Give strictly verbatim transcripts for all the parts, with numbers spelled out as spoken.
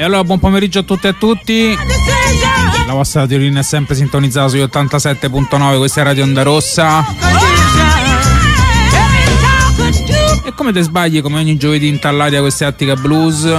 allora buon pomeriggio a tutti e a tutti. La vostra Teorina è sempre sintonizzata sugli ottantasette virgola nove, questa è Radio Onda Rossa. E come te sbagli, come ogni giovedì intallati a queste Attica Blues.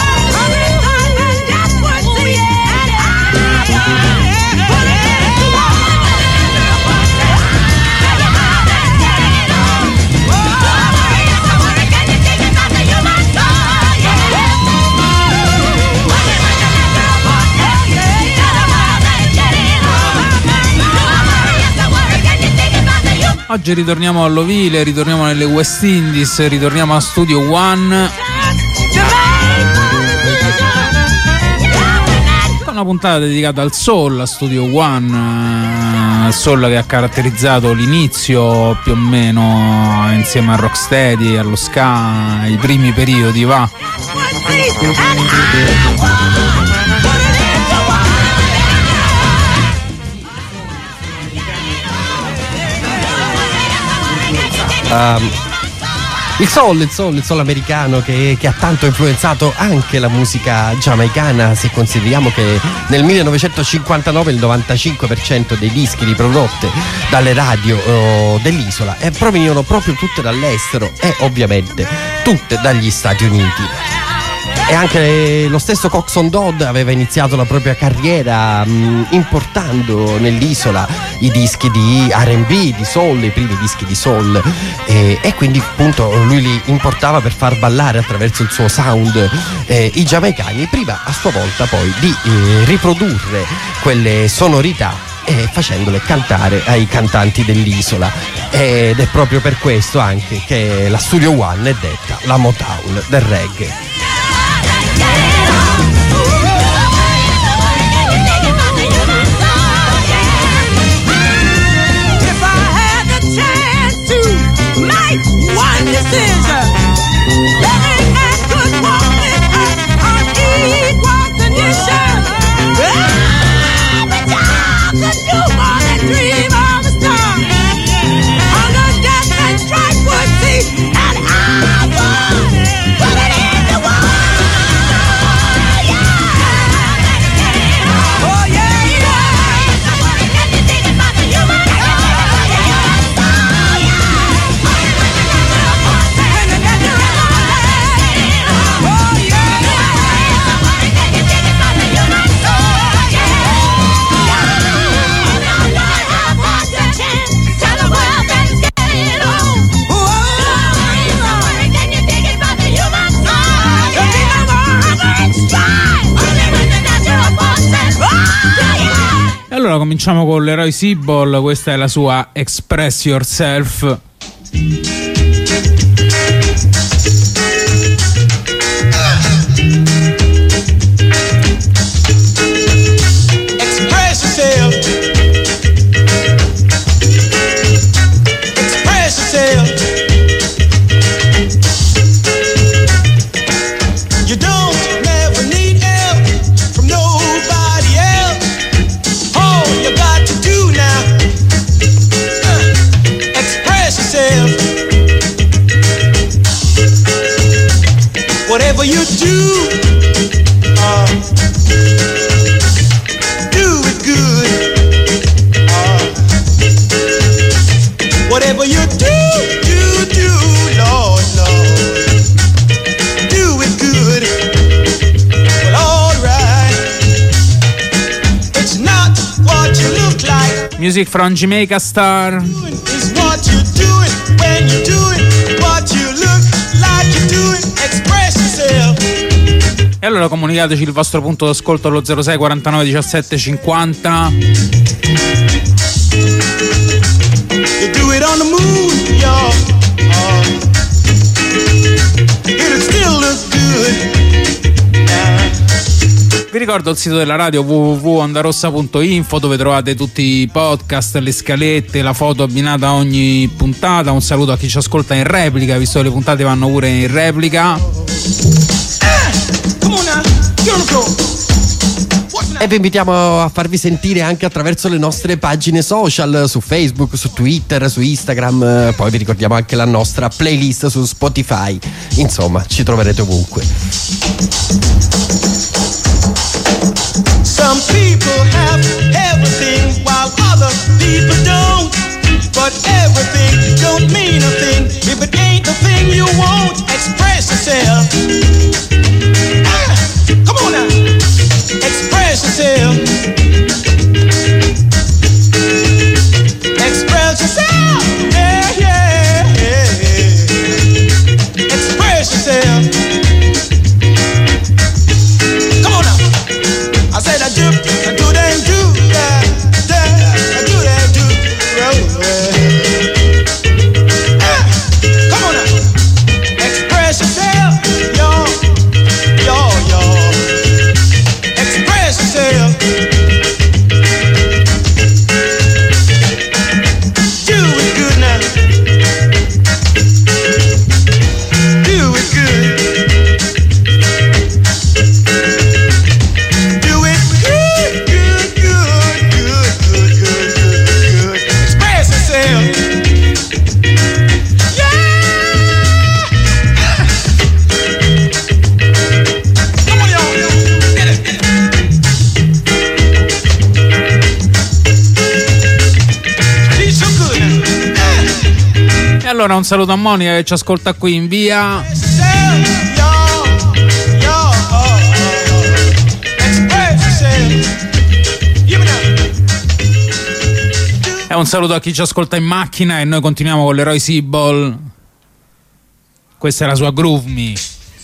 Oggi ritorniamo all'Ovile, ritorniamo nelle West Indies, ritorniamo a Studio One con una puntata dedicata al soul, a Studio One, al soul che ha caratterizzato l'inizio più o meno insieme a Rocksteady, allo ska, i primi periodi, va. Um, il soul, il soul, il soul americano che, che ha tanto influenzato anche la musica giamaicana, se consideriamo che nel millenovecentocinquantanove il novantacinque per cento dei dischi riprodotte dalle radio oh, dell'isola eh, provenivano proprio tutte dall'estero e ovviamente tutte dagli Stati Uniti. E anche lo stesso Coxsone Dodd aveva iniziato la propria carriera mh, importando nell'isola i dischi di R and B, di soul, i primi dischi di soul, e, e quindi appunto lui li importava per far ballare attraverso il suo sound eh, i giamaicani, prima a sua volta poi di eh, riprodurre quelle sonorità e facendole cantare ai cantanti dell'isola. Ed è proprio per questo anche che la Studio One è detta la Motown del reggae. One decision, living that good woman on equal condition. Every child could do more than dream of a star. On the death and strife would see, and I would put it in the wall. Yeah. Oh yeah, yeah. I wanna get you thinking about the human. E allora cominciamo con Leroy Seaball, questa è la sua Express Yourself. Whatever you do, uh, do it good. Uh, whatever you do, do, do, Lord, Lord, do it good. Well, all right. It's not what you look like. Music from Jamaica Star. It's what you're doing when you do it. What you look like you're doing. Express yourself. E allora comunicateci il vostro punto d'ascolto allo zero sei quarantanove diciassette cinquanta. You do it on the moon, y'all. Uh, it'll still look good. Uh. Vi ricordo il sito della radio w w w punto ondarossa punto info, dove trovate tutti i podcast, le scalette, la foto abbinata a ogni puntata. Un saluto a chi ci ascolta in replica, visto che le puntate vanno pure in replica. E vi invitiamo a farvi sentire anche attraverso le nostre pagine social, su Facebook, su Twitter, su Instagram. Poi vi ricordiamo anche la nostra playlist su Spotify. Insomma, ci troverete ovunque. Some people have everything while other people don't. But everything don't mean a thing if it ain't the thing you want. Express yourself. Ah, come on now. Express yourself. Express yourself. Yeah, yeah, yeah. Express yourself. Come on now. I said I do, I do that, do that, that, I do that, do roll. Ah, come on now. Express yourself, yo, yo, yo. Express yourself. Do it good now. Do it good. Do it good, good, good, good, good, good, good, good. Express yourself. Yeah. Come on, y'all. Get it, get it. Be so good now. E allora un saluto a Monica che ci ascolta qui in via. Express yourself, yo, yo, oh, oh, oh. Express yourself. Give me that. E un saluto a chi ci ascolta in macchina e noi continuiamo con l'Eroy Seaball. Questa è la sua Groove Me.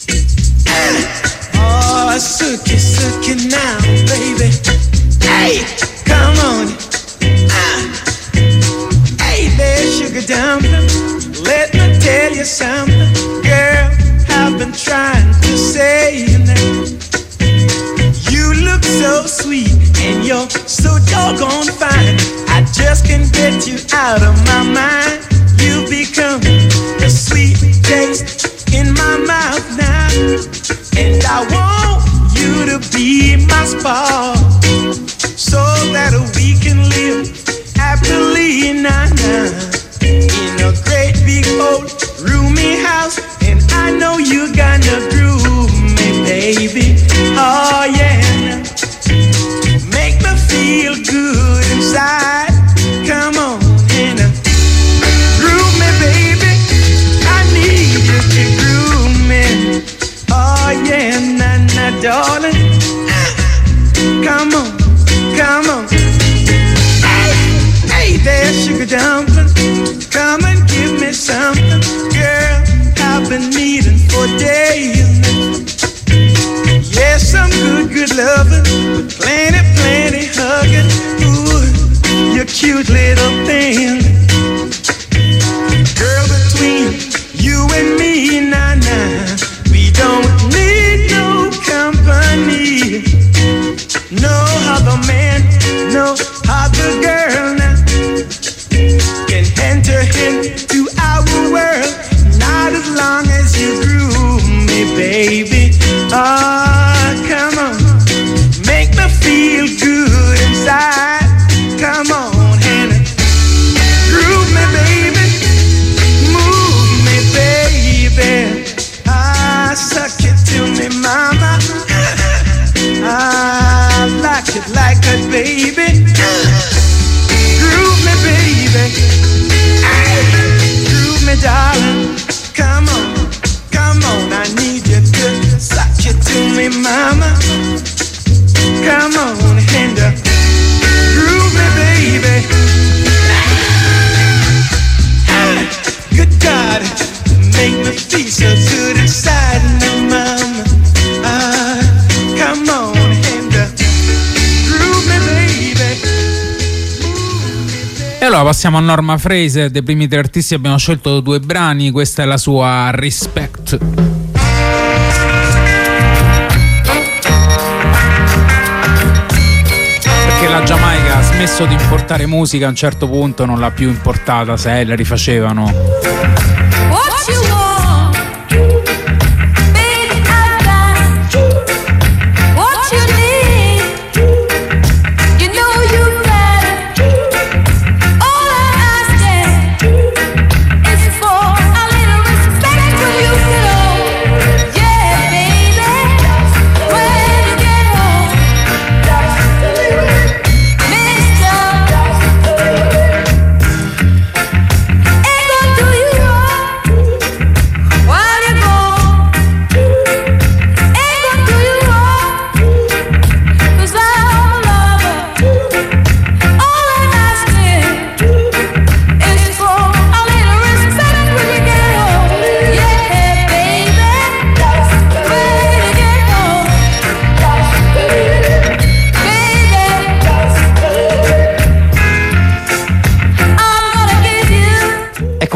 Oh, suck it, suck it now, baby. Hey, come on. Ah. Hey there, sugar dumpling. Let me tell you something. Girl, I've been trying to say your name. You look so sweet and you're so doggone fine. I just can't get you out of my mind. You become a sweet taste in my mouth now. And I want you to be my spark, so that we can live happily now, now in a great big old roomy house. And I know you gonna groove me, baby. Oh yeah, make me feel good inside. Come on and uh, groove me, baby. I need you to groove me. Oh yeah, na na, darling. Come on, come on. Hey, hey there, sugar dumpling. Come and give me something, girl. I've been needing for days. Yes, some good, good loving, but plenty, plenty hugging. Ooh, you cute little thing. Girl, between you and me, nah, nah, we don't need no company. No other man, no other girl now can enter into our world. Not as long as you groove me, baby. Oh, come on, make me feel good inside. Come on, Hannah, groove me, baby. Move me, baby. Ah, suck it to me, mama. I like it like that, baby. Groove me, baby. Groove me, darling. Come on, come on. I need you to suck it to me, mama. Come on, and uh, groove me, baby. Good God, make me feel so good inside, no, mama. Ah, come on, and uh, groove me, baby. E allora passiamo a Norma Fraser. Dei primi tre artisti abbiamo scelto due brani. Questa è la sua Respect. Perché la Giamaica ha smesso di importare musica, a un certo punto non l'ha più importata, se la rifacevano. What you want, big and bad. What you need, you know you got it. All I'm asking is for a little respect when you get old. Yeah, baby, when you get old.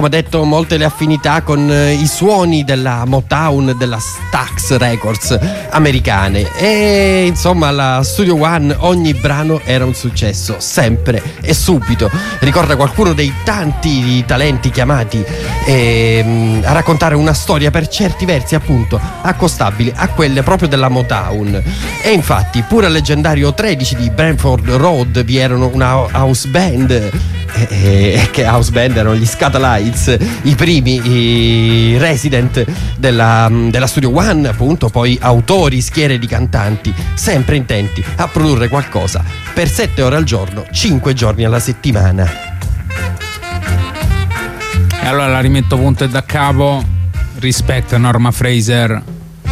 come detto, molte le affinità con i suoni della Motown, della Stax Records americane, e insomma la Studio One ogni brano era un successo, sempre e subito. Ricorda qualcuno dei tanti talenti chiamati eh, a raccontare una storia per certi versi appunto accostabile a quelle proprio della Motown. E infatti pure al leggendario tredici di Brentford Road vi erano una house band, e eh, che house band erano gli Scatalites, i primi i resident della, della Studio One, appunto, poi autori, schiere di cantanti, sempre intenti a produrre qualcosa per sette ore al giorno, cinque giorni alla settimana. E allora la rimetto punto e da capo. Rispetto a Norma Fraser.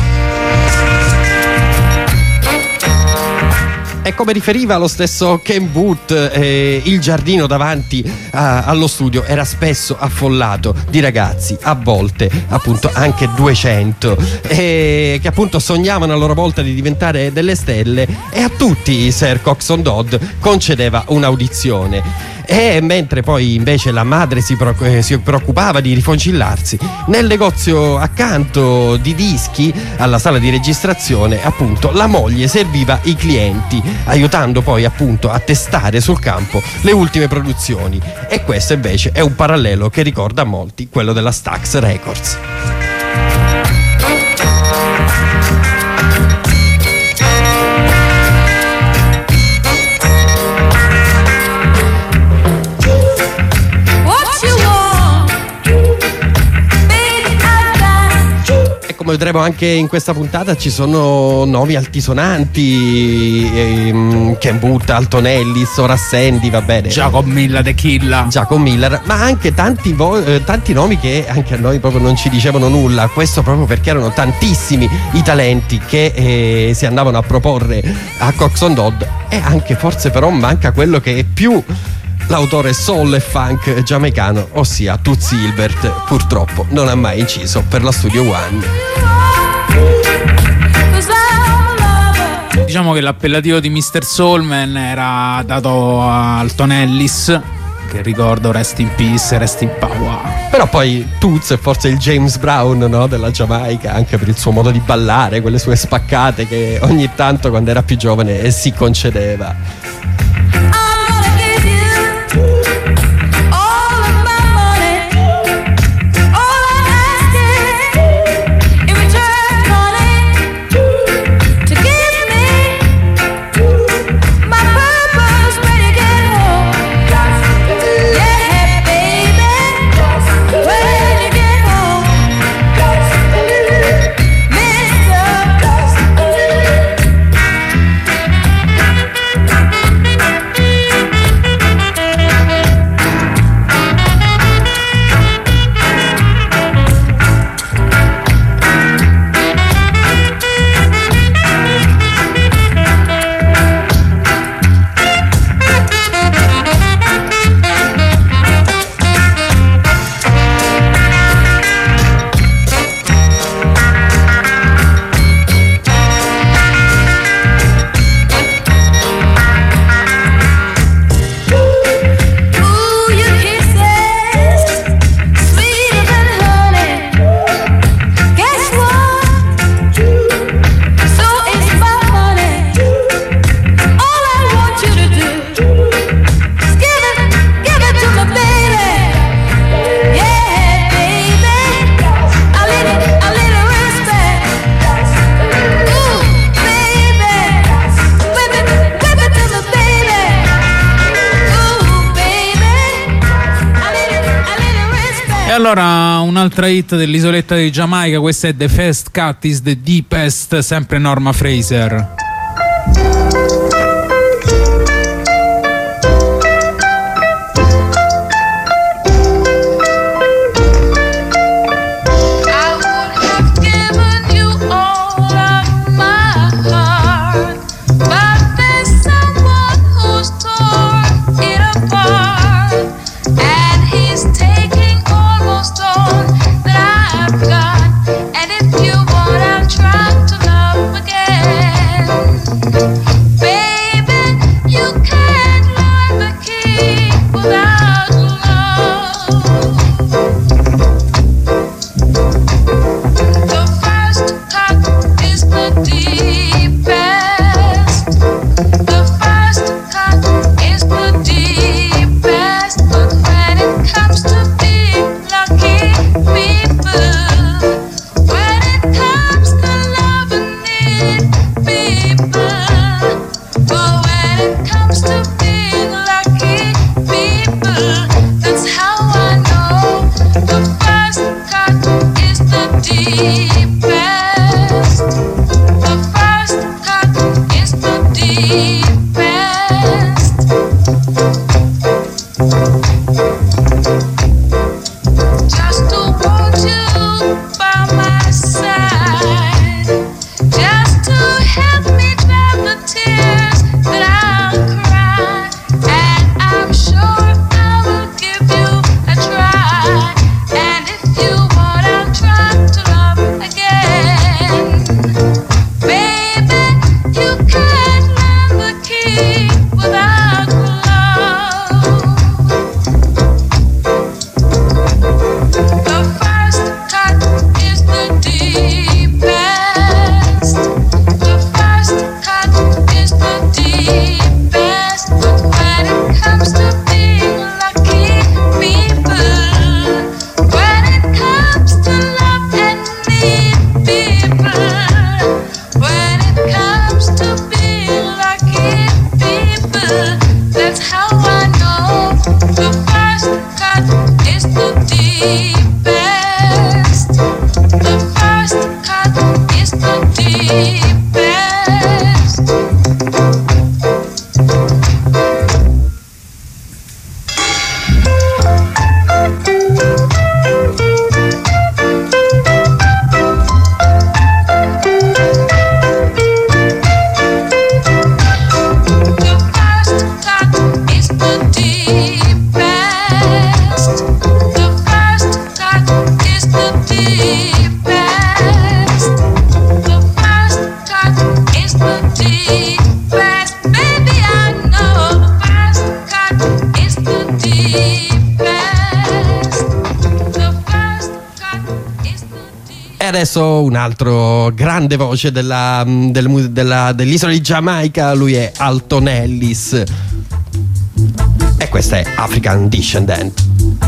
E come riferiva lo stesso Ken Booth, eh, il giardino davanti a, allo studio era spesso affollato di ragazzi, a volte appunto anche duecento, eh, che appunto sognavano a loro volta di diventare delle stelle, e a tutti Sir Coxsone Dodd concedeva un'audizione. E mentre poi invece la madre si, pro- eh, si preoccupava di rifoncillarsi, nel negozio accanto di dischi alla sala di registrazione, appunto, la moglie serviva i clienti, aiutando poi appunto a testare sul campo le ultime produzioni. E questo invece è un parallelo che ricorda a molti quello della Stax Records. Come vedremo anche in questa puntata ci sono nomi altisonanti, ehm, Ken Booth, Alton Ellis, Horace Sandy, va bene, Jacob Miller, The Killa, Jacob Miller, ma anche tanti, vo- eh, tanti nomi che anche a noi proprio non ci dicevano nulla. Questo proprio perché erano tantissimi i talenti che eh, si andavano a proporre a Coxsone Dodd, e anche forse però manca quello che è più l'autore soul e funk giamaicano, ossia Toots Hibbert. Purtroppo non ha mai inciso per la Studio One. Diciamo che l'appellativo di mister Soulman era dato a Alton Ellis, che ricordo rest in peace, rest in power. Però poi Toots è forse il James Brown, no, della Giamaica, anche per il suo modo di ballare, quelle sue spaccate che ogni tanto quando era più giovane si concedeva. Allora, un'altra hit dell'isoletta di Giamaica, questa è The First Cut is the Deepest, sempre Norma Fraser. And if you want, I'll try to love again. deepest. The first cut is the deepest. Adesso un altro grande voce della, del, della, dell'isola di Giamaica, lui è Alton Ellis e questa è African Descendant.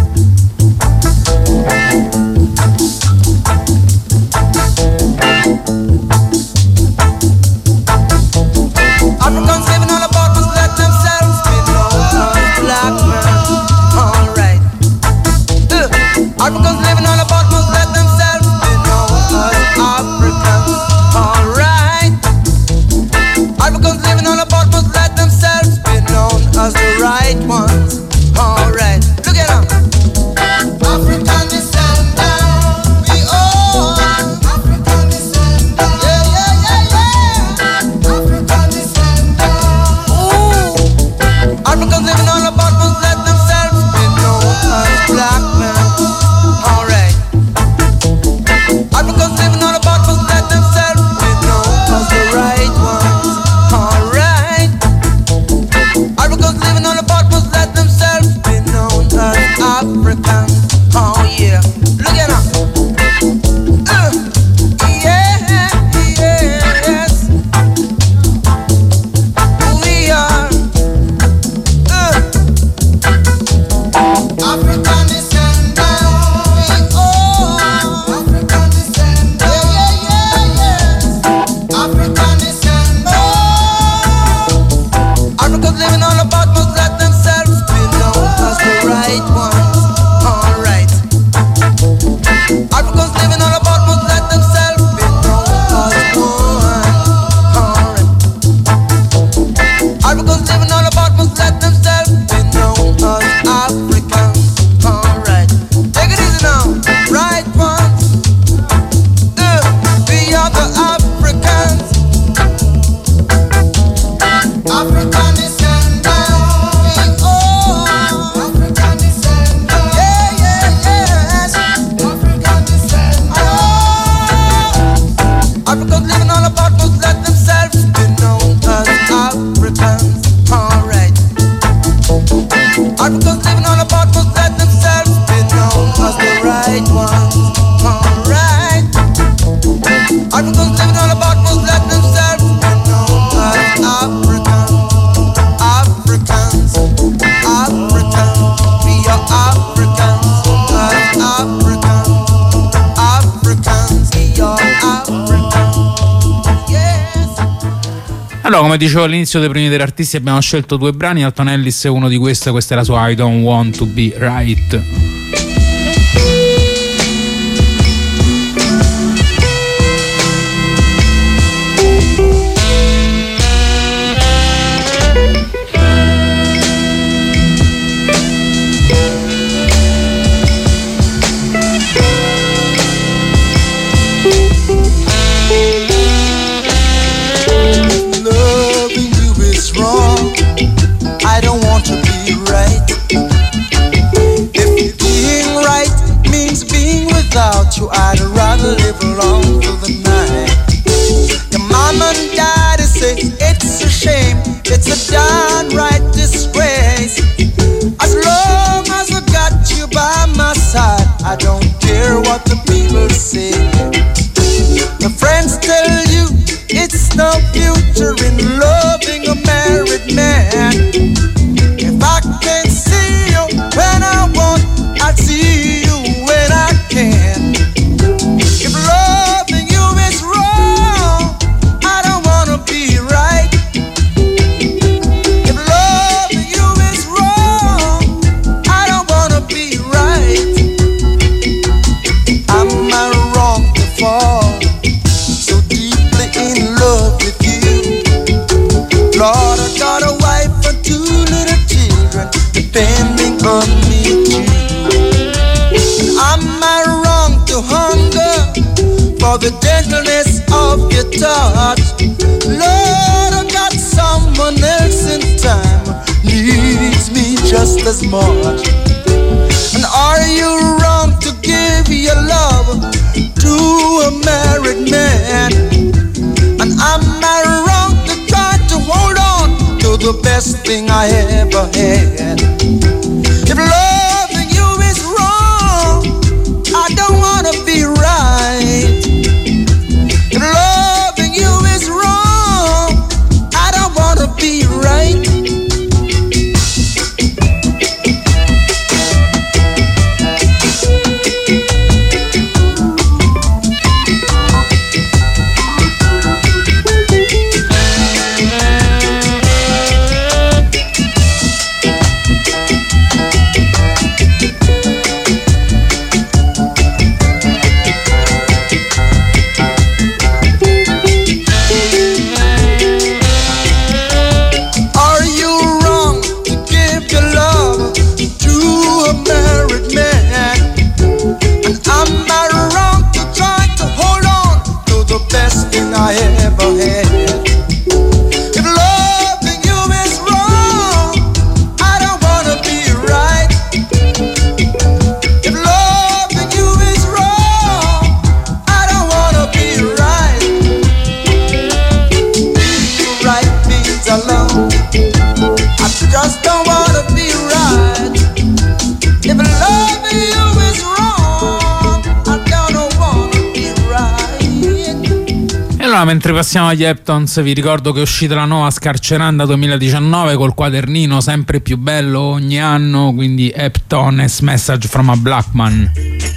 Africans living all about must let themselves be known as black men. Alright. Uh, Africans living all about must let themselves be known as Africans. Alright. Africans living all about must let themselves be known as the right ones. Alright. Look at them. African descendant, we all African descendant. Yeah, yeah, yeah, yeah. African descendant. Ooh. Africans living all about must let themselves be known as black men. Alright. Africans living all about must let themselves be known as the right ones. Alright. Africans living all about must let themselves be known as Africans. Oh yeah. Look at them. Uh, yeah, yes. We are uh, African descendant. We all African descendant. Yeah, yeah, yeah, yes. African descendant. Africans living all about must let themselves be known as the right ones. Alright. Africans living all about must let themselves be known as one. Alright. Africans living all about must let themselves be known as Africans. Alright. Take it easy now. Right ones. Uh, we are the Africans. African descendant. We all African descendant. Yeah, yeah, yes. African descendant. Oh. Africans living all about must let themselves be known as Africans. Alright. Africans living all about must let themselves be known as the right ones. Alright. Africans living all about must let themselves be known as Africans. Africans. Africans. We are Africans. As Africans. Africans. We are Africans. Yes. Allora, come dicevo all'inizio dei primi degli artisti, abbiamo scelto due brani. Alton Ellis è uno di questi, questa è la sua I Don't Want to Be Right. Loving you is wrong. I don't want to be right. If being right means being without you, I'd rather live alone through the night. Your mom and daddy say it's a shame, it's a downright disgrace. As long as I got you by my side, I don't care what the people say. The friends tell you it's no future in loving a married man. If I can't see you when I want, I'll see you when I can. If loving you is wrong, I don't wanna be right. If loving you is wrong, I don't wanna be right. touch. Lord, I got someone else in time needs me just as much. And are you wrong to give your love to a married man? And am I wrong to try to hold on to the best thing I ever had? If loving you is wrong, I don't wanna be right. If loving you is wrong, I don't wanna be right. I ever had. If loving you is wrong, I don't wanna be right. If loving you is wrong, I don't wanna be right. Right means alone. I just don't wanna be right. If loving you is wrong, I don't wanna be right. Allora, mentre passiamo agli Heptones, vi ricordo che è uscita la nuova Scarceranda duemiladiciannove col quadernino sempre più bello ogni anno, quindi Heptones Message from a Black Man.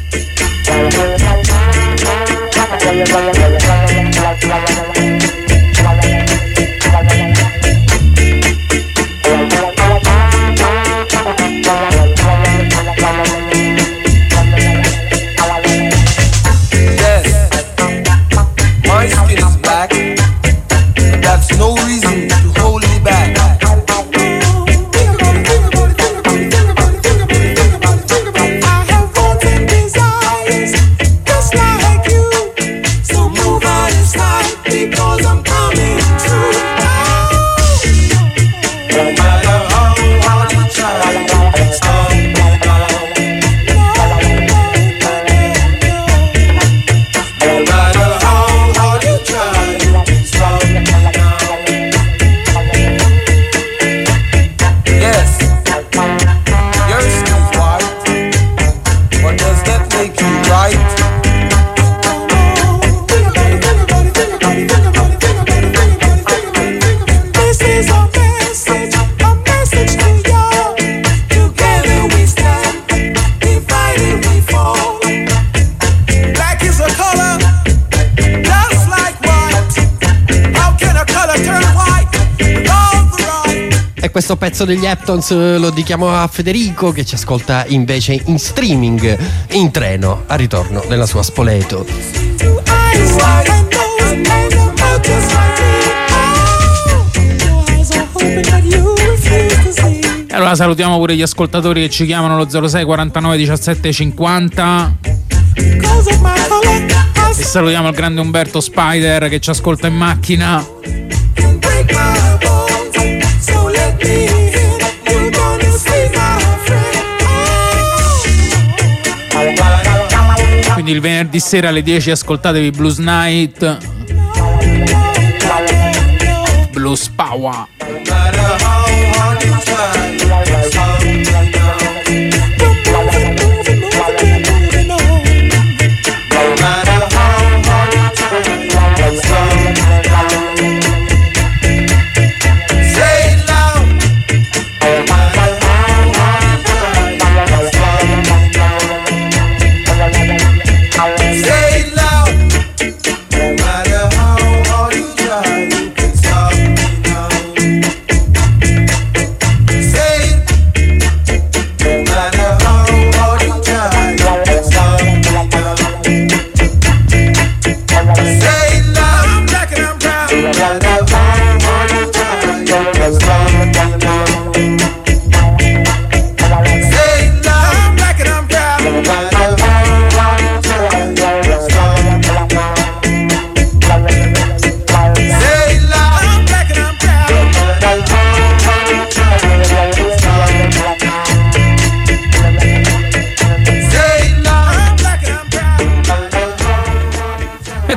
My skin is black, but that's no reason to hold me back. I have wants and desires, just like you. So move on inside, because I'm coming true. No matter how hard you try, stop me now. No matter how hard you try, stop me now. Yes, your skin's white, but does that make you right? This is a message, a message to y'all. Together we stand, divided we fall. Black is a color, just like white. How can a color turn white? All the right. E questo pezzo degli Heptones eh, lo dedichiamo a Federico, che ci ascolta invece in streaming in treno al ritorno della sua Spoleto. Two eyes and nose and a mouth just like me. Oh, your eyes are open but you refuse to see. E allora salutiamo pure gli ascoltatori che ci chiamano allo zero sei quarantanove diciassette cinquanta. Because of my color, I E salutiamo il grande Umberto Spider che ci ascolta in macchina. can break my bones. So let me in. You're gonna see my friend. Quindi il venerdì sera alle dieci ascoltatevi Blues Night, Blues Power. No matter how hard you try, stop me now. Moving, moving, moving, moving on. No matter how hard you try, stop me now. Say it loud. No matter how hard you try, stop me now. Say it loud. No matter how hard you try, you can stop me now. Say it.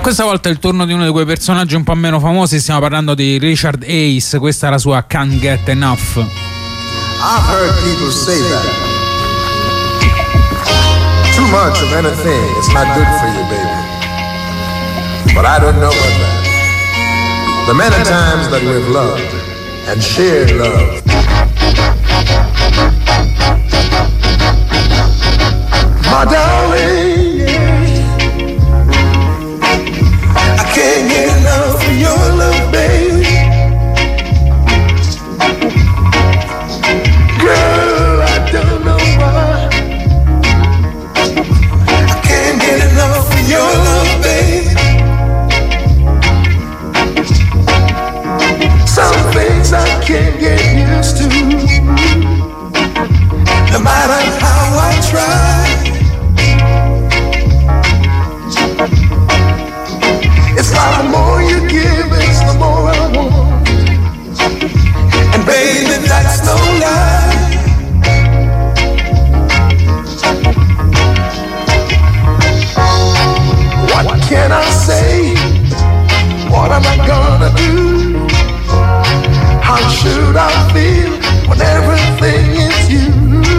Questa volta è il turno di uno di quei personaggi un po' meno famosi, stiamo parlando di Richard Hayes, questa è la sua Can't Get Enough. I've heard people say that too much of anything is not good for you, baby. But I don't know about that. The many times that we've loved and shared love. My darling, yeah. I can't get enough of your love, baby. Girl, I don't know why. I can't get enough of your love, baby. Some things I can't get used to. No matter how I try. It's like the more you give, it's the more I want. And baby, that's no lie. What can I say? What am I gonna do? How should I feel when everything is you?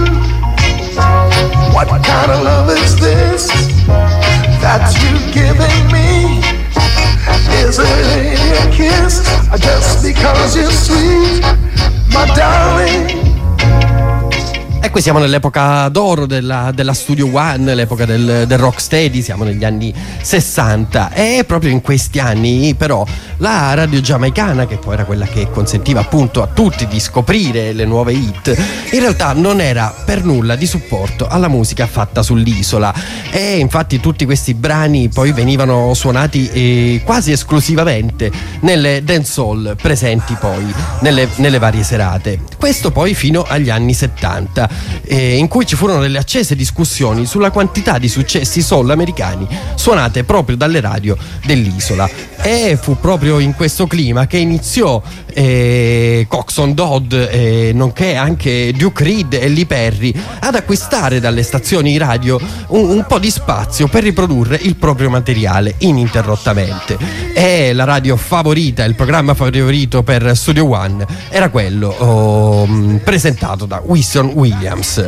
What kind of love is this that you're giving me? Is it a kiss or just because you're sweet, my darling? E qui siamo nell'epoca d'oro della, della Studio One, l'epoca del, del rocksteady, siamo negli anni sessanta e proprio in questi anni però la radio giamaicana, che poi era quella che consentiva appunto a tutti di scoprire le nuove hit, in realtà non era per nulla di supporto alla musica fatta sull'isola e infatti tutti questi brani poi venivano suonati eh, quasi esclusivamente nelle dancehall presenti poi nelle, nelle varie serate. Questo poi fino agli anni settanta, eh, in cui ci furono delle accese discussioni sulla quantità di successi soul americani suonate proprio dalle radio dell'isola. E fu proprio in questo clima che iniziò eh, Coxsone Dodd, eh, nonché anche Duke Reed e Lee Perry, ad acquistare dalle stazioni radio un, un po' di spazio per riprodurre il proprio materiale ininterrottamente. E la radio favorita, il programma favorito per Studio One era quello oh, presentato da Winston Williams.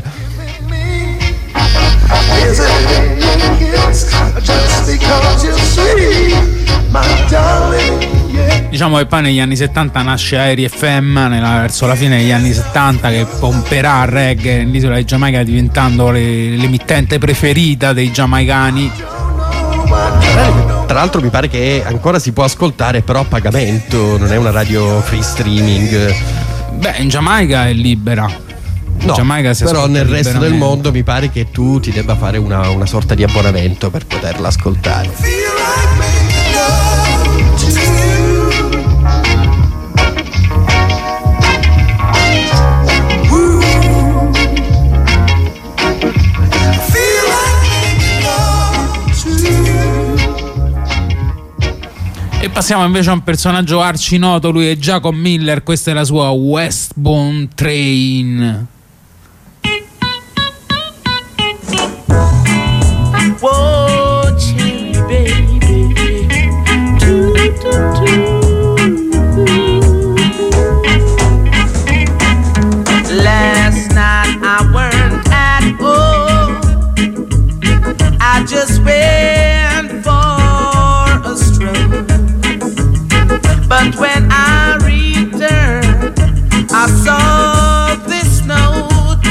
Diciamo che poi negli anni settanta nasce Aeri F M, nella, verso la fine degli anni settanta, che pomperà reggae nell'isola di Giamaica, diventando le, l'emittente preferita dei giamaicani. Tra l'altro mi pare che ancora si può ascoltare però a pagamento, non è una radio free streaming. Beh, in Giamaica è libera. No, però nel resto del mondo mi pare che tu ti debba fare una, una sorta di abbonamento per poterla ascoltare. E passiamo invece a un personaggio arcinoto, lui è Jacob Miller, questa è la sua Westbound Train. Whoa, cherry baby, do, do, do. Last night I weren't at home. I just went for a stroll. But when I returned, I saw this note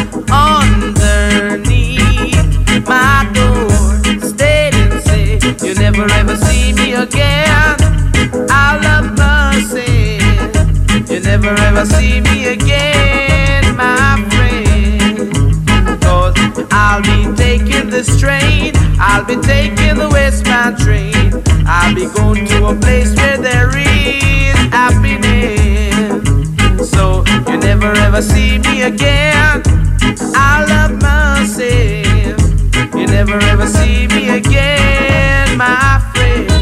underneath my door. You never ever see me again. I love mercy. You never ever see me again, my friend. Cause I'll be taking this train. I'll be taking the westbound train. I'll be going to a place where there is happiness. So you never ever see me again. I love mercy. You never ever see me again, my friend.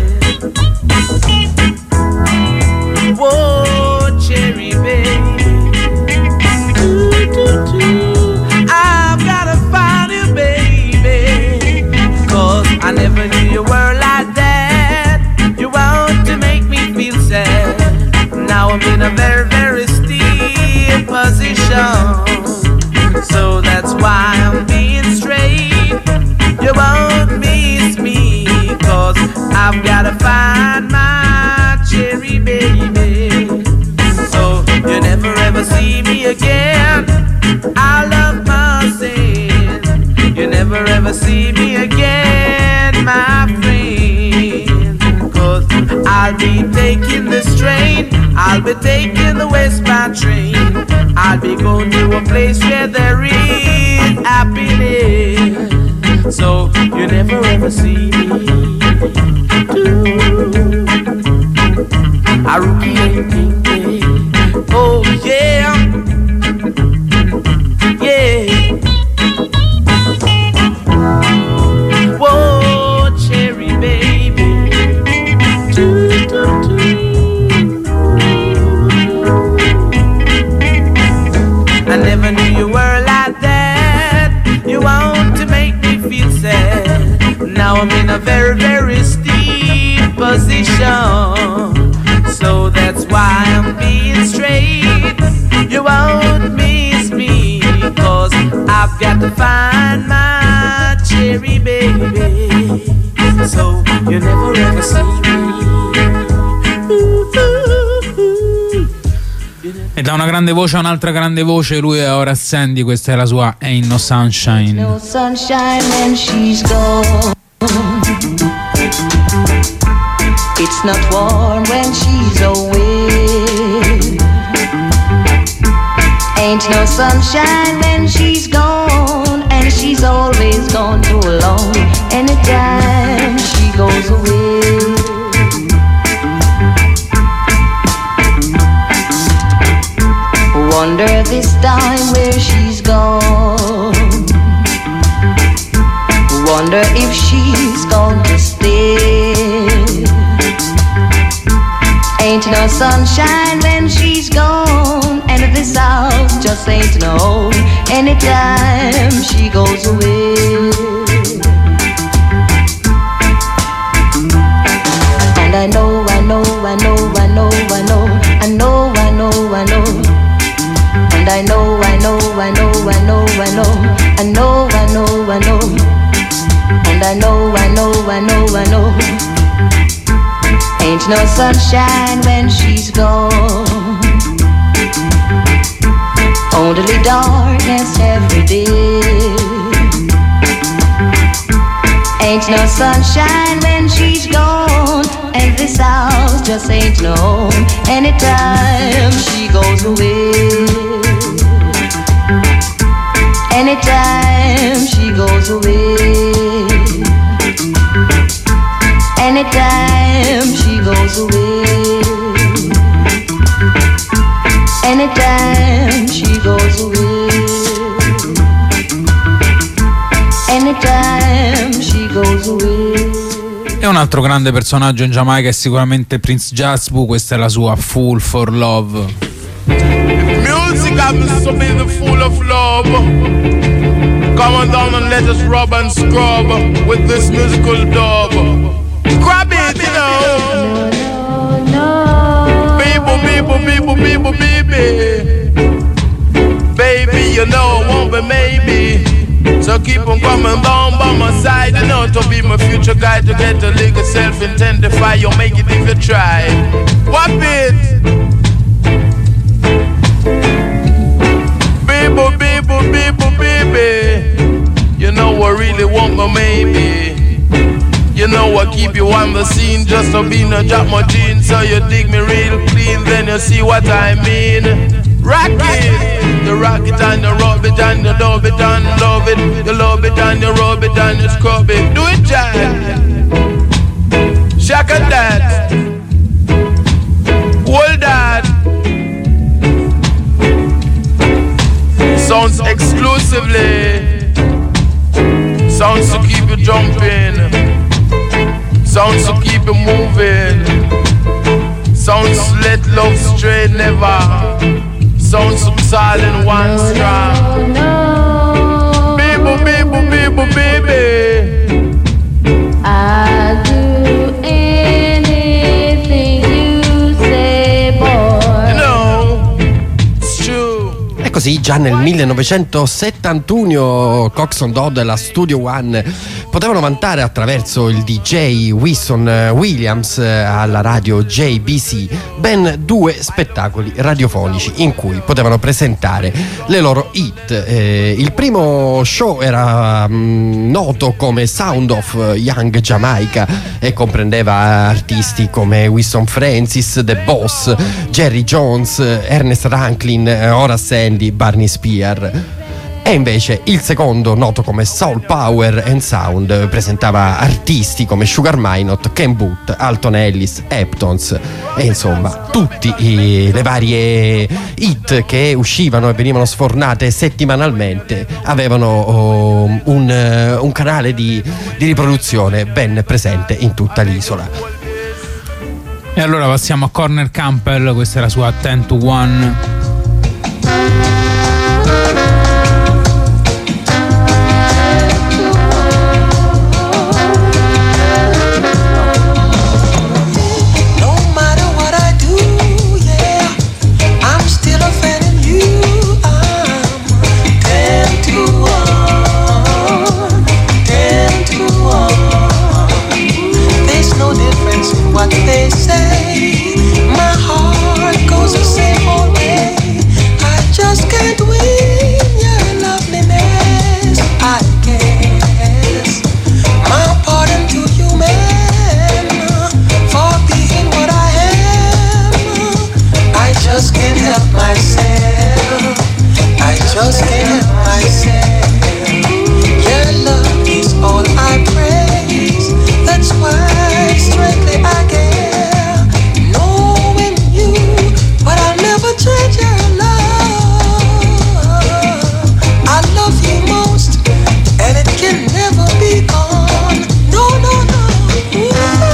Whoa, cherry baby, do, do, do. I've gotta find you, baby, cause I never knew you were like that. see me again, my friend. Cause I'll be taking this train, I'll be taking the westbound train. I'll be going to a place where there is happiness. So you never ever see me do a rookie. Oh yeah, yeah. Whoa, cherry baby. Do, do, do. I never knew you were like that. You want to make me feel sad. Now I'm in a very, very steep position. So that's why I'm being straight. You won't miss me, cause I've got to find my cherry baby. So you never ever see me. E da una grande voce a un'altra grande voce, lui è Horace Sandy, questa è la sua Ain't No Sunshine. No sunshine when she's gone. It's not warm when she's away. Ain't no sunshine when she's gone, and she's always gone too long. Anytime she goes away. Wonder this time where she's gone. Wonder if she's going to stay. Ain't no sunshine when she's gone, and this house just ain't no home anytime she goes away. And I know, I know, I know, I know, I know, I know, I know, I know. And I know, I know, I know, I know, I know, I know, I know, I know. And I know, I know, I know, I know. Ain't no sunshine when she's gone. Only darkness every day. Ain't no sunshine when she's gone, and this house just ain't no home anytime she goes away. Anytime she goes away. Anytime she goes away. Anytime she goes away. Anytime she goes away. E un altro grande personaggio in Giamaica è sicuramente Prince Jasbu, questa è la sua Fool for Love. Music happens to be the fool of love. Come on down and let us rub and scrub with this musical dub. Grab it, you know. People, people, people, people, baby. Baby, you know, won't be maybe. So keep on coming down by my side, you know, to be my future guide, to get a little self-intendify. You'll make it if you try. Whop it. Baby, baby, baby, baby. You know I really want my maybe. You know I keep you on the scene just to be no drop my jeans. So you dig me real clean, then you see what I mean. Rock it, you rock it and you rub it and you love it and love it. You love it and you rub it and you scrub it. Do it, Jack. Shaka that. Hold that. Sounds exclusively. Sounds to keep you jumping. Sounds to keep you moving. Sounds let love stray never. Sounds to silent one strong. Baby, baby, baby, baby. I'll do anything you say, boy. You know, it's true. così già nel millenovecentosettantuno Coxsone Dodd e la Studio One potevano vantare attraverso il D J Wilson Williams alla radio J B C ben due spettacoli radiofonici in cui potevano presentare le loro hit. Eh, il primo show era mh, noto come Sound of Young Jamaica e comprendeva artisti come Winston Francis, The Boss, Jerry Jones, Ernest Rankin, Horace Andy, Barney Spear. E invece il secondo, noto come Soul Power and Sound, presentava artisti come Sugar Minott, Ken Booth, Alton Ellis, Heptones e insomma tutti i, le varie hit che uscivano e venivano sfornate settimanalmente avevano oh, un, un canale di, di riproduzione ben presente in tutta l'isola. E allora passiamo a Corner Campbell, questa è la sua ten to one. What they say, my heart goes the same old way. I just can't win your loveliness. I guess my pardon to you, man, for being what I am. I just can't help myself. I just can't help myself. Your love is all I praise. That's why strictly I care, knowing you, but I'll never change your love. I love you most, and it can never be gone. No, no, no. Ooh,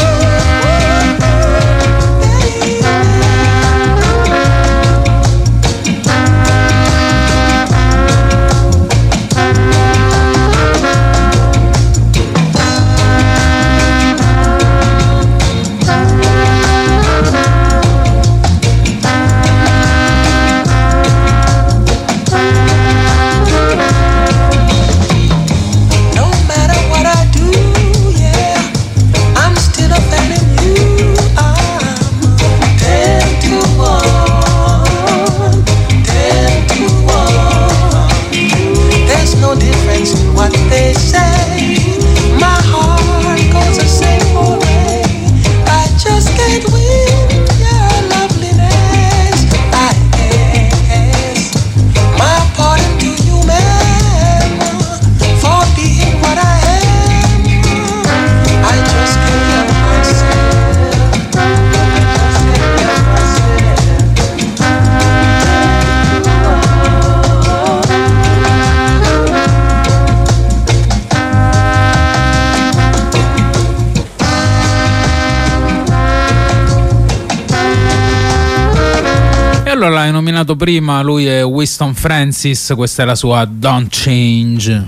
L'hai nominato prima, lui è Winston Francis, questa è la sua Don't Change.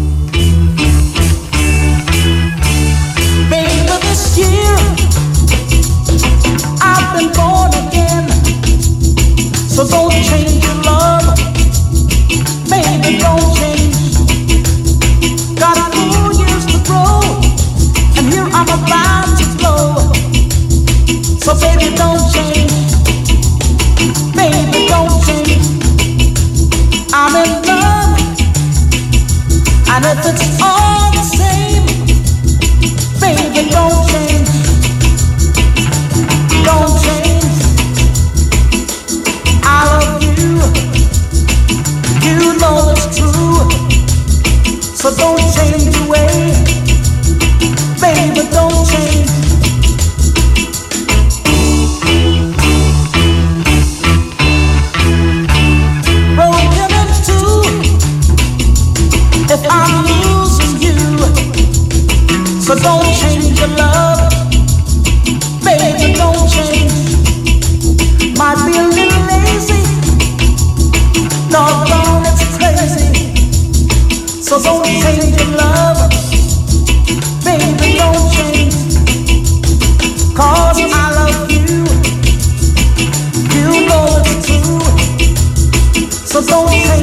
Baby, this year I've been born again, so don't change your love, baby, don't change. Got four years to grow, and here I'm about to blow, so baby, don't change. Baby, don't change. I'm in love, and if it's all the same, baby, don't change. Don't change. I love you, you know it's true, so don't change your way, baby, don't change. If I'm losing you, so don't change your love, baby, don't change. Might be a little lazy, doggone, it's crazy, so don't change your love, baby, don't change. Cause I love you, you know it's true, so don't change.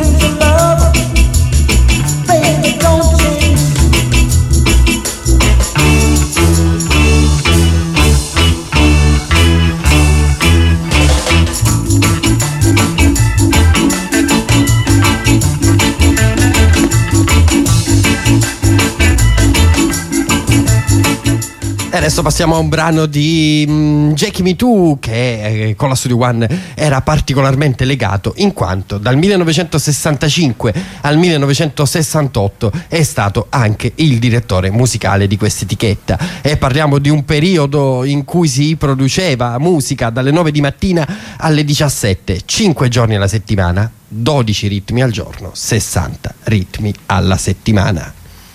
E adesso passiamo a un brano di um, Jackie Me Too, che eh, con la Studio One era particolarmente legato, in quanto dal millenovecentosessantacinque al millenovecentosessantotto è stato anche il direttore musicale di questa etichetta. E parliamo di un periodo in cui si produceva musica dalle nove di mattina alle diciassette, cinque giorni alla settimana, dodici ritmi al giorno, sessanta ritmi alla settimana.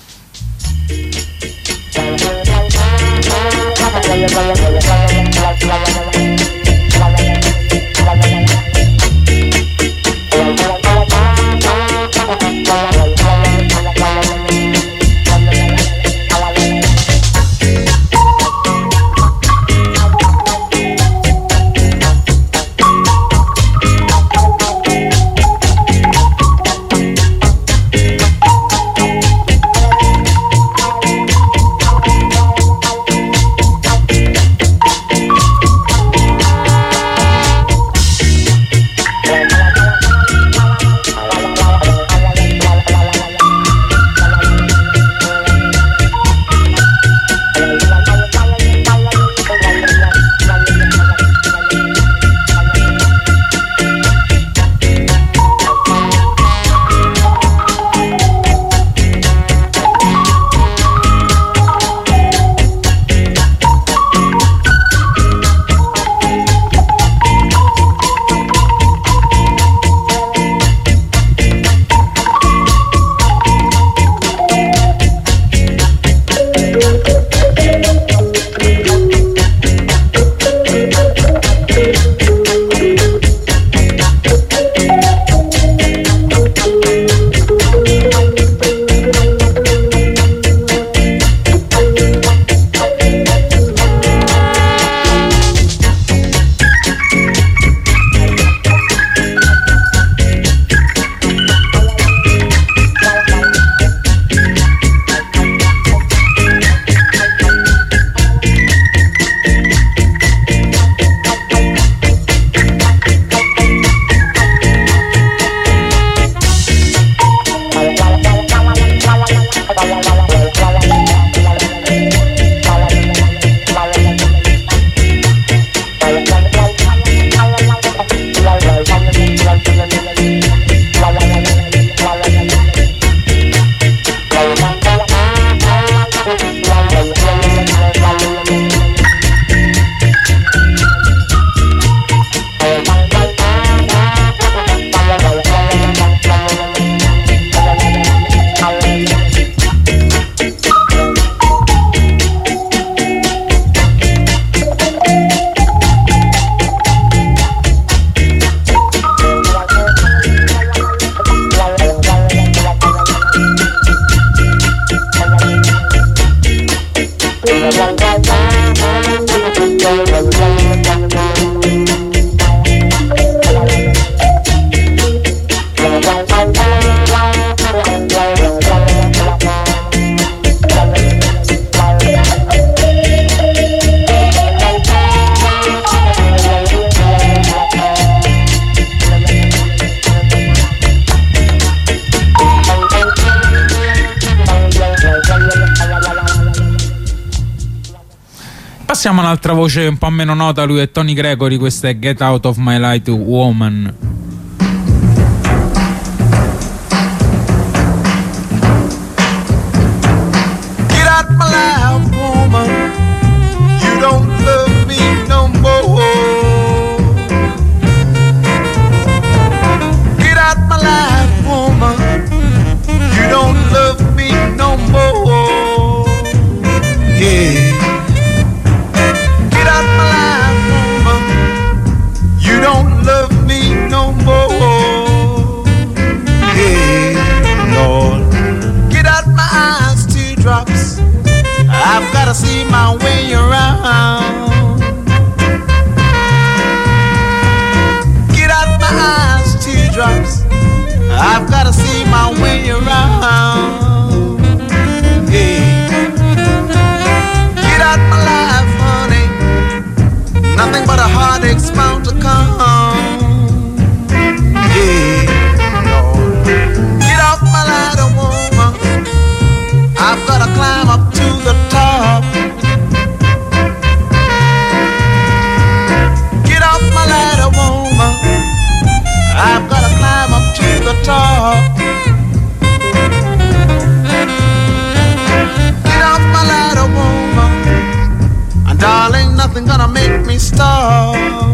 Passiamo a un'altra voce un po' meno nota, lui è Tony Gregory, questa è Get Out of My Light Woman. Get out my life, woman. You don't love me no more. Get out my life, woman. You don't love me no more. Yeah. You don't love me no more. Yeah, Lord. Get out my eyes, teardrops. I've gotta see my way around. Get out my eyes, teardrops. I've gotta see my way around. Yeah. Get out my life, honey. Nothing but a heartache's bound to come. Yeah, Lord. Get off my ladder, woman. I've gotta climb up to the top. me stop.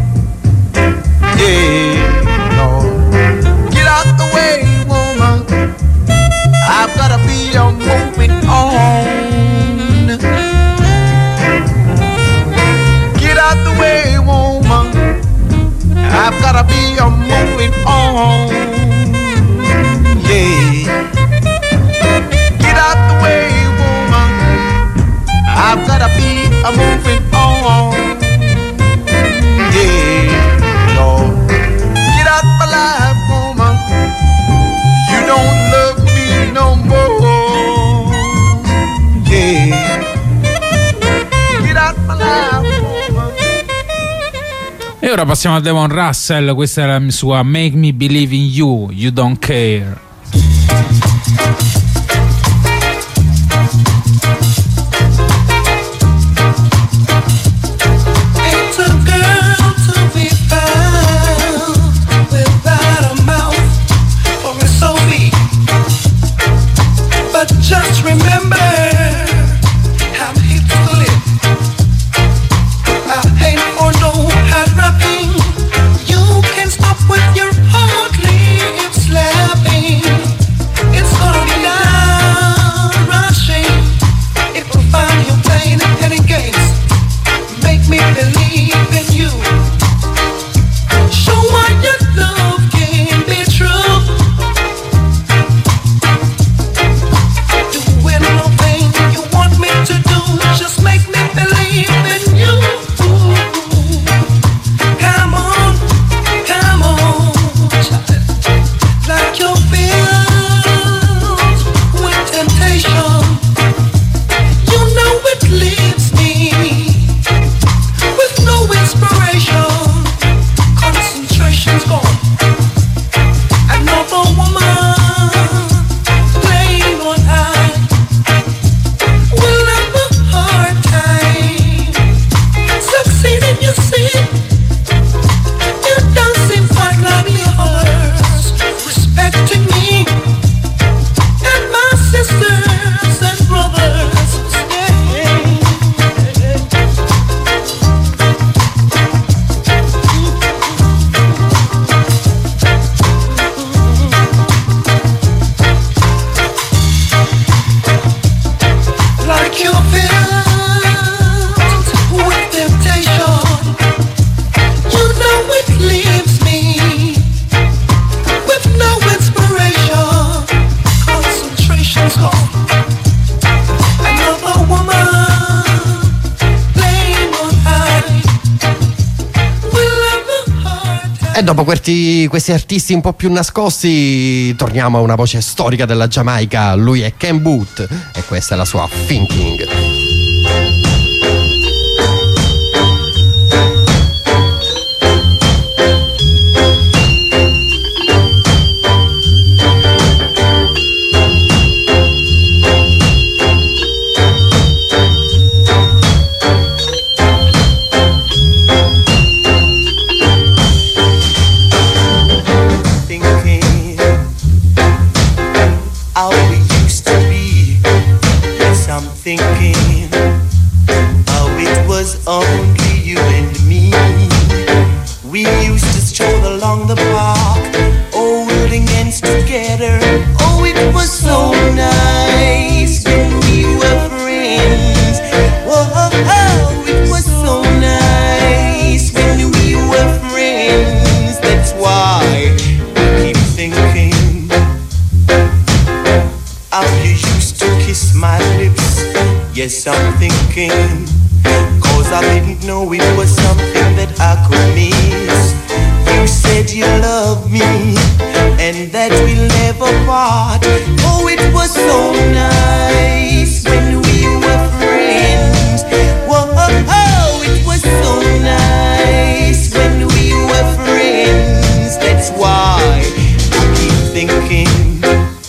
Yeah, no. Get out the way, woman. I've gotta be on moving on. Get out the way, woman. I've gotta be on moving on. Yeah. Get out the way, woman. I've gotta be a moving on. Yeah, no. Get out my life, woman. You don't love me no more. Yeah. Get out my life, woman. E ora passiamo a Devon Russell, questa è la sua Make Me Believe in You, You Don't Care. Just remember, I'm here to live. I ain't for no hard rapping. You can stop with your hardly slapping. It's gonna be loud rushing. It will find you playing any games. Make me believe in you. Show why your love can be true. Just make me believe in you. Come on, come on, child. Like you're filled with temptation. You know it leaves me with no inspiration. Concentration's gone. Another woman playing on high. Will never hard time succeeding, you see. You don't seem quite like yours, respecting me and my sisters and brothers. Yeah. Like you're filled with temptation. You know it leaves me with no inspiration. Concentration's gone. Another woman playing on high. Will have a hard time. E dopo questi, questi artisti un po' più nascosti, torniamo a una voce storica della Giamaica. Lui è Ken Boothe e questa è la sua Thinking. Thinking how we used to be. Yes, I'm thinking how it was only you and me. We used to stroll along the park, holding hands together. Oh, it was so nice when we were friends. Whoa, oh, it was so nice when we were friends. That's why I keep thinking how you used to kiss my lips. Yes, I'm thinking, cause I didn't know it was something that I could miss. You said you loved me and that we'll never part. Oh, it was so nice when we were friends. Whoa, oh, it was so nice when we were friends. That's why I keep thinking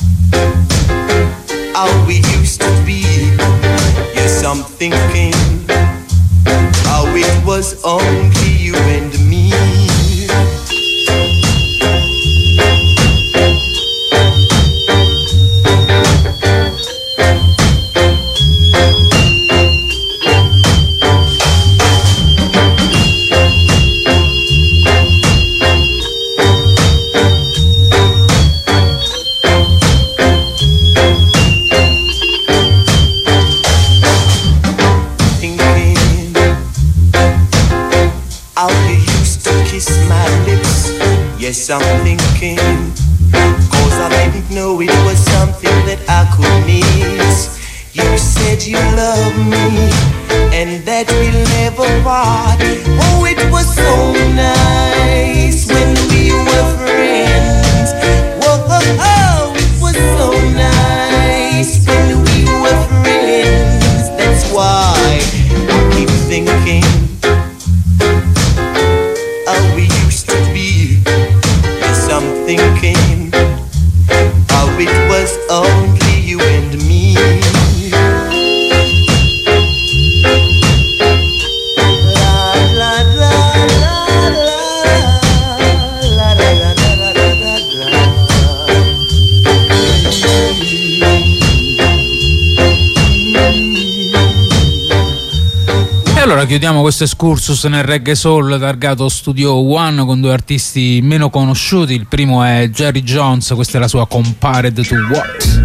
how we used to be. Yes, I'm thinking how it was only you and me. Yes, I'm thinking, cause I didn't know it was something that I could miss. You said you love me and that we'll never part. Oh, it was so nice when we were friends. Whoa, oh, oh, it was so nice when we were friends. That's why I keep thinking how we used to be. Yes, I'm thinking how it was only you and me. Allora chiudiamo questo excursus nel reggae soul targato Studio One con due artisti meno conosciuti. Il primo è Jerry Jones, questa è la sua Compared to What?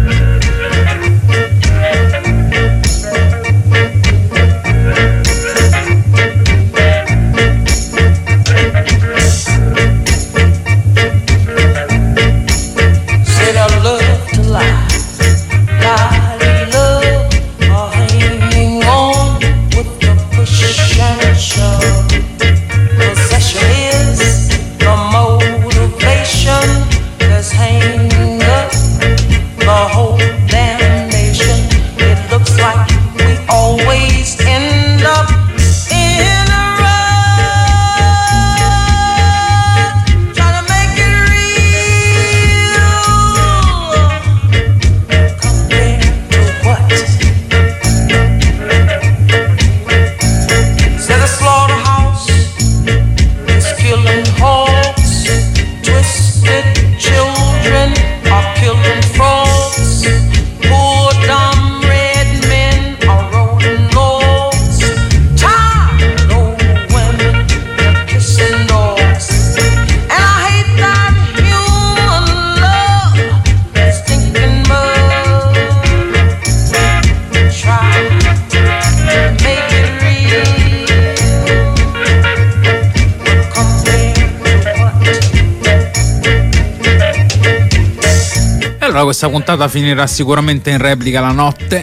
Questa puntata finirà sicuramente in replica la notte.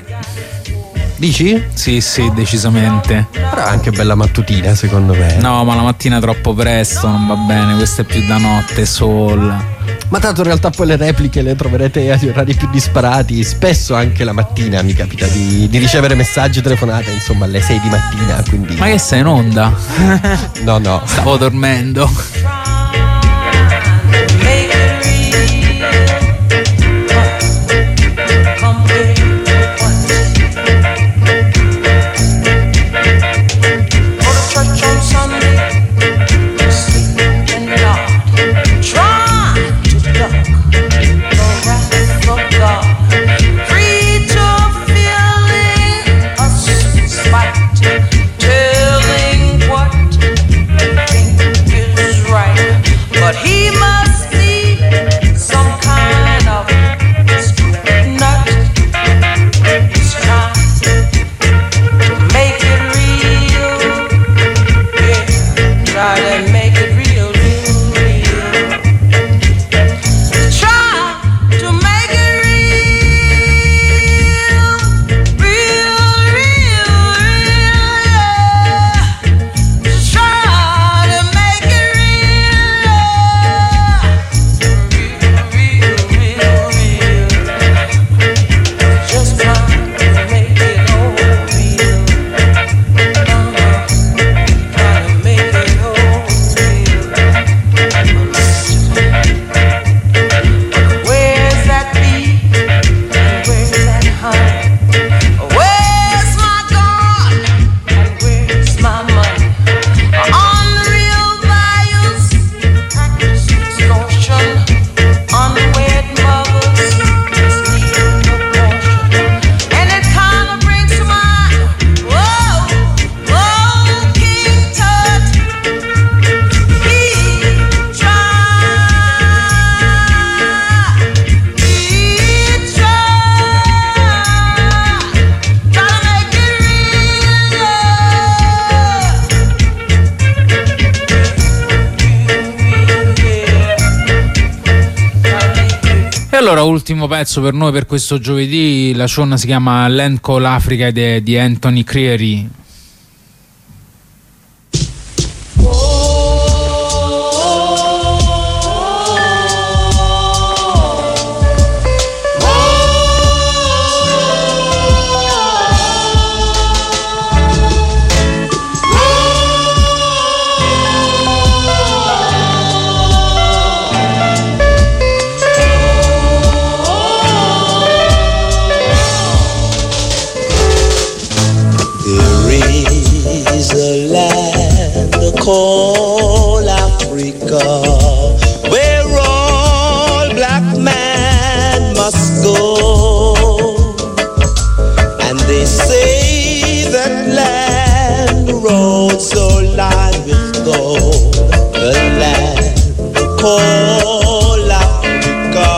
Dici? Sì, sì, decisamente. Però è anche bella mattutina, secondo me. No, ma la mattina è troppo presto, non va bene. Questa è più da notte, soul. Ma tanto in realtà poi le repliche le troverete agli orari più disparati. Spesso anche la mattina mi capita di, di ricevere messaggi, telefonate, insomma, alle sei di mattina. Quindi... Ma che sei in onda? No, no. Stavo dormendo. Telling what you think is right. allora, ultimo pezzo per noi per questo giovedì. La cionna si chiama Land Call Africa ed è di Anthony Creary. Call Africa, where all black men must go, and they say that land roads so lined with gold, the land call Africa.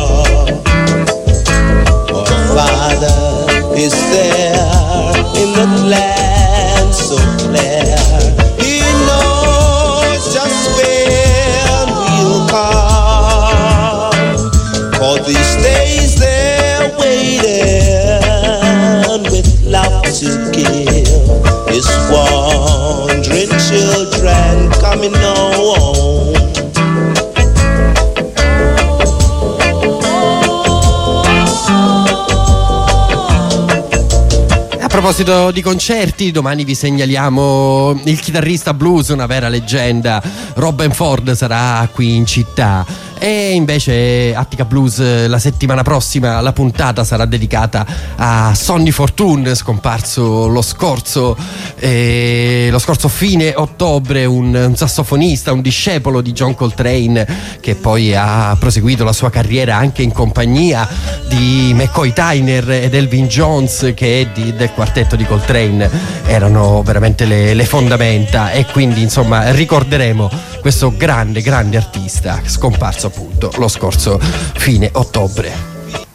Our Father is there in the land so clear. These days they're waiting with love to give. His wandering children coming home. A proposito di concerti, domani vi segnaliamo il chitarrista blues, una vera leggenda, Robben Ford, sarà qui in città. E invece Attica Blues la settimana prossima la puntata sarà dedicata a Sonny Fortune, scomparso lo scorso eh, lo scorso fine ottobre, un, un sassofonista, un discepolo di John Coltrane, che poi ha proseguito la sua carriera anche in compagnia di McCoy Tyner ed Elvin Jones, che di, del quartetto di Coltrane erano veramente le, le fondamenta, e quindi insomma ricorderemo questo grande grande artista scomparso appunto lo scorso fine ottobre.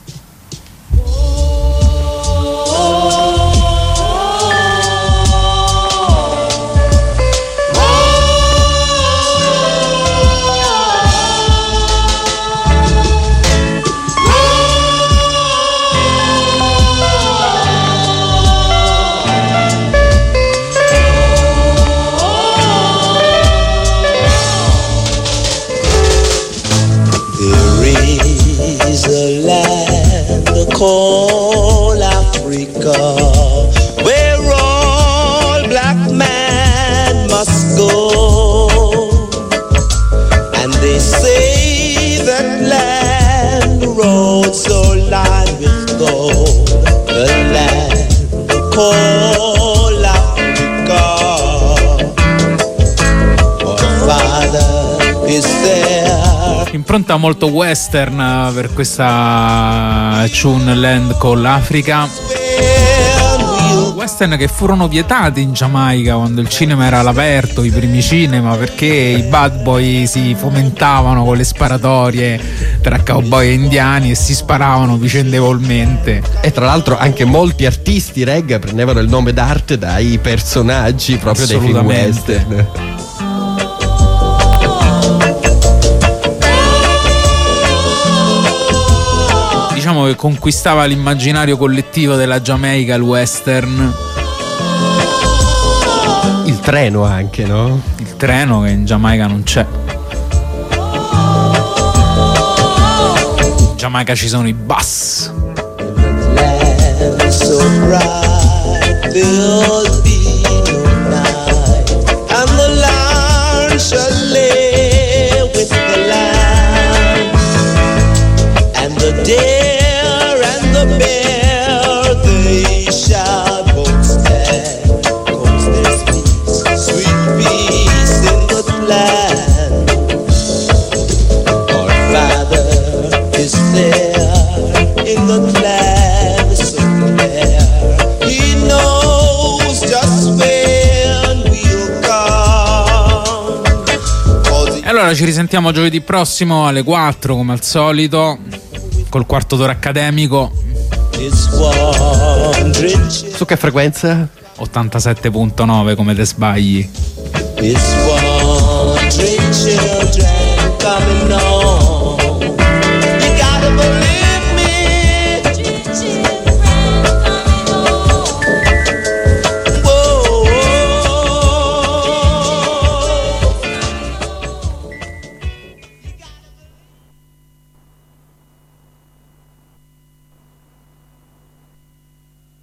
Call Africa, where all black men must go, and they say that land roads so lined with gold, the land call Africa. Our Father is there. Impronta molto western per questa tune Land Call Africa. Western che furono vietati in Giamaica quando il cinema era all'aperto, i primi cinema, perché i bad boy si fomentavano con le sparatorie tra cowboy e indiani e si sparavano vicendevolmente. E tra l'altro anche molti artisti reggae prendevano il nome d'arte dai personaggi proprio dei film western. Diciamo che conquistava l'immaginario collettivo della Giamaica il western. Il treno anche, no? Il treno che in Giamaica non c'è. In Giamaica ci sono i bus. Bear, they shall both stand, 'cause there's peace, sweet peace in the land. Our Father is there in the land so clear. He knows just when we'll come. E allora ci risentiamo giovedì prossimo alle quattro come al solito col quarto d'ora accademico. Su che frequenza? ottantasette virgola nove come te sbagli. It's wandering children coming on.